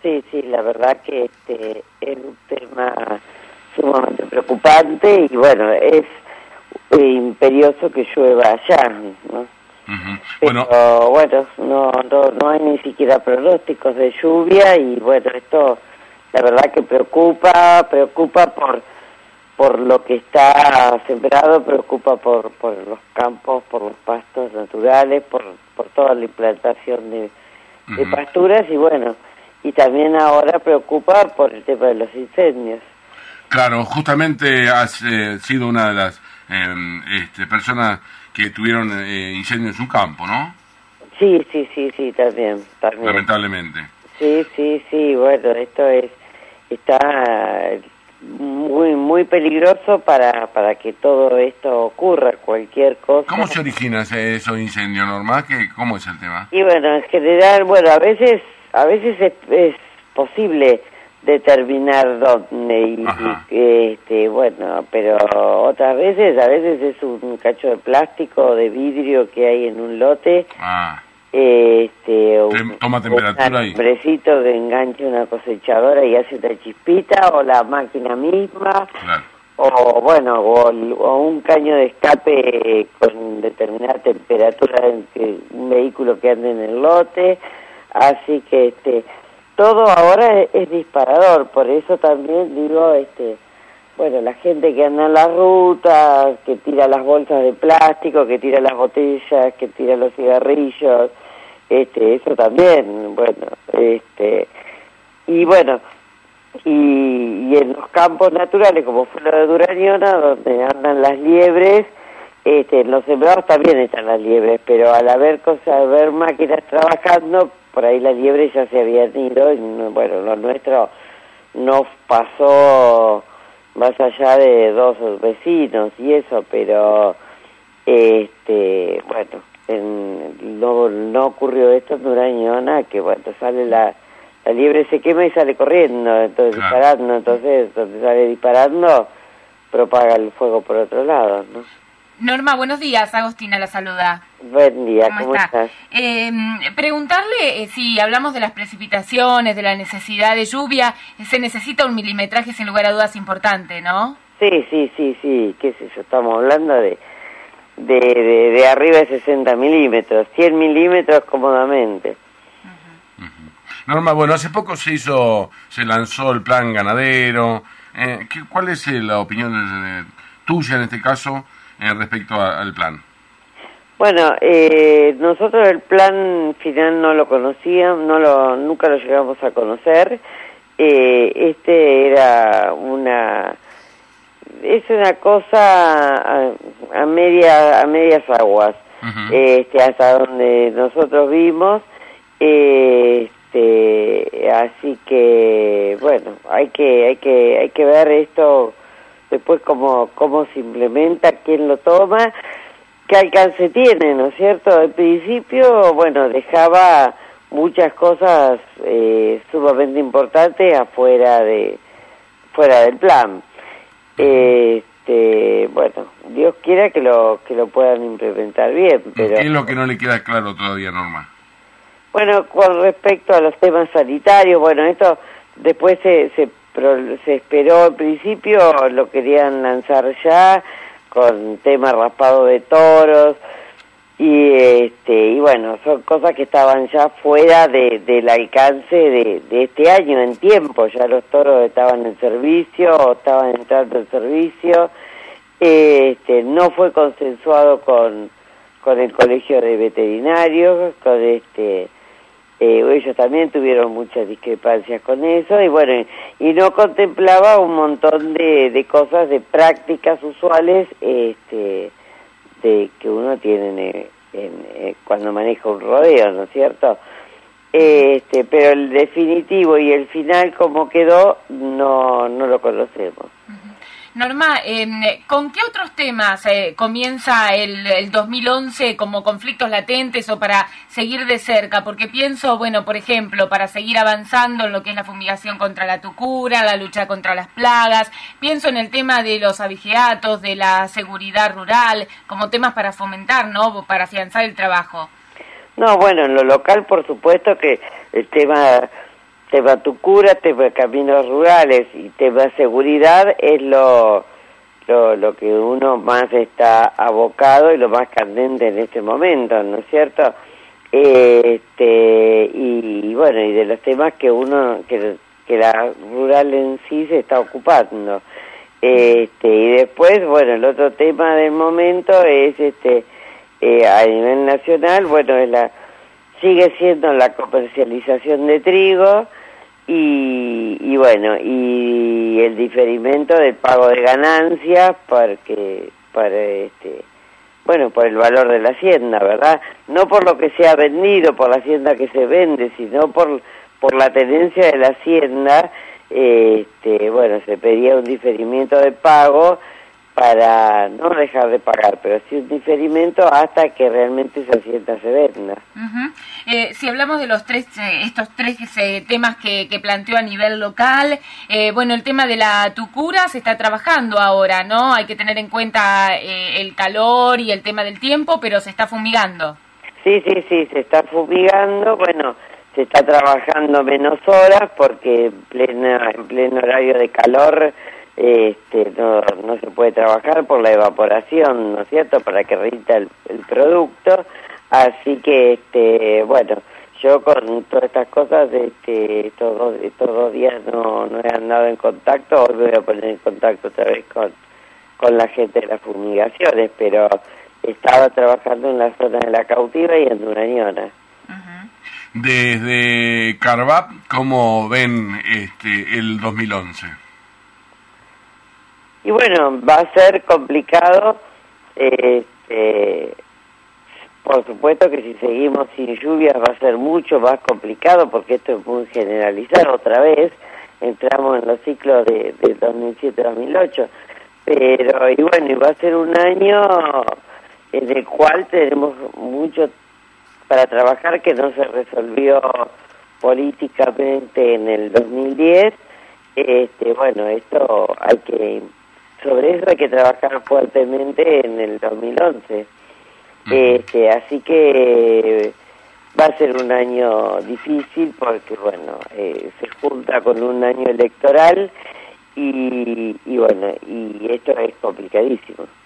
Sí, sí, la verdad que es un tema sumamente preocupante y bueno, es imperioso que llueva allá, ¿no? Bueno, Pero bueno, no hay ni siquiera pronósticos de lluvia y bueno, esto la verdad que preocupa por lo que está sembrado, preocupa por los campos, por los pastos naturales, por toda la implantación de pasturas y bueno, y también ahora preocupa por el tema de los incendios. claro, justamente has sido una de las personas que tuvieron incendio en su campo, ¿no? Sí, también. Lamentablemente. Sí, bueno, esto está muy peligroso para que todo esto ocurra, cualquier cosa. ¿Cómo se origina esos incendios, Norma? ¿Cómo es el tema? Y bueno, en general, bueno, a veces es posible determinar dónde y bueno, pero a veces es un cacho de plástico o de vidrio que hay en un lote. Toma temperatura un ahí. Hombrecito que engancha una cosechadora y hace una chispita, o la máquina misma, claro. o bueno, o un caño de escape con determinada temperatura en un vehículo que ande en el lote, así que todo ahora es disparador, por eso también digo, bueno, la gente que anda en las rutas, que tira las bolsas de plástico, que tira las botellas, que tira los cigarrillos, eso también, bueno, y bueno, y en los campos naturales, como fue la de Durañona, donde andan las liebres, en los sembrados también están las liebres, pero al haber máquinas trabajando, por ahí las liebres ya se habían ido, y bueno, lo nuestro no pasó más allá de 2 vecinos y eso, pero bueno, no ocurrió esto en Durañona, que bueno, sale la liebre, se quema y sale corriendo, entonces disparando, entonces donde sale disparando propaga el fuego por otro lado, ¿no? Norma, buenos días, Agostina la saluda. Buen día, ¿cómo estás? Preguntarle si hablamos de las precipitaciones, de la necesidad de lluvia, se necesita un milimetraje sin lugar a dudas importante, ¿no? Sí, qué sé yo, estamos hablando de arriba de 60 milímetros, 100 milímetros cómodamente. Norma, bueno, hace poco se lanzó el plan ganadero. ¿Cuál es la opinión tuya en este caso respecto al plan? Bueno, nosotros el plan final no lo conocíamos, nunca lo llegamos a conocer. Era es una cosa a medias aguas, hasta donde nosotros vimos. Así que bueno, hay que ver esto después cómo se implementa, quién lo toma, qué alcance tiene, ¿no es cierto? Al principio, bueno, dejaba muchas cosas sumamente importantes fuera del plan. Bueno, Dios quiera que lo puedan implementar bien, pero... ¿Qué es lo que no le queda claro todavía, Norma? Bueno, con respecto a los temas sanitarios, bueno, esto después se esperó al principio, lo querían lanzar ya con tema raspado de toros y bueno, son cosas que estaban ya fuera del alcance de este año en tiempo, ya los toros estaban en servicio o estaban entrando en servicio, no fue consensuado con el Colegio de Veterinarios, con ellos también tuvieron muchas discrepancias con eso y bueno, y no contemplaba un montón de cosas, de prácticas usuales de que uno tiene cuando maneja un rodeo, ¿no es cierto? Pero el definitivo y el final como quedó no lo conocemos. Norma, ¿con qué otros temas comienza el 2011 como conflictos latentes o para seguir de cerca? Porque pienso, bueno, por ejemplo, para seguir avanzando en lo que es la fumigación contra la tucura, la lucha contra las plagas, pienso en el tema de los abigeatos, de la seguridad rural, como temas para fomentar, ¿no?, para afianzar el trabajo. No, bueno, en lo local, por supuesto que el tema tema Tucura, tema caminos rurales y tema seguridad es lo que uno más está abocado y lo más candente en este momento, ¿no es cierto? Y bueno, y de los temas que la rural en sí se está ocupando. Y después, bueno, el otro tema del momento es a nivel nacional, bueno, sigue siendo la comercialización de trigo y bueno, y el diferimento del pago de ganancias por el valor de la hacienda, ¿verdad? No por lo que se ha vendido, por la hacienda que se vende, sino por la tenencia de la hacienda. Bueno, se pedía un diferimiento de pago para no dejar de pagar, pero sí un diferimiento hasta que realmente esa hacienda se venda. Si hablamos de estos tres temas que planteó a nivel local, bueno, el tema de la tucura se está trabajando ahora, ¿no? Hay que tener en cuenta el calor y el tema del tiempo, pero se está fumigando. Sí, se está fumigando, bueno, se está trabajando menos horas porque en pleno horario de calor no se puede trabajar por la evaporación, ¿no es cierto?, para que rinda el producto. Así que, bueno, yo con todas estas cosas, estos dos días no he andado en contacto. Hoy me voy a poner en contacto otra vez con la gente de las fumigaciones, pero estaba trabajando en la zona de La Cautiva y en Durañona. Desde Carvap, ¿cómo ven el 2011? Y bueno, va a ser complicado, por supuesto que si seguimos sin lluvias va a ser mucho más complicado porque esto es muy generalizado otra vez, entramos en los ciclos de 2007-2008, pero y bueno, y va a ser un año en el cual tenemos mucho para trabajar que no se resolvió políticamente en el 2010. Bueno, sobre eso hay que trabajar fuertemente en el 2011. Así que va a ser un año difícil porque, bueno, se junta con un año electoral y bueno, y esto es complicadísimo.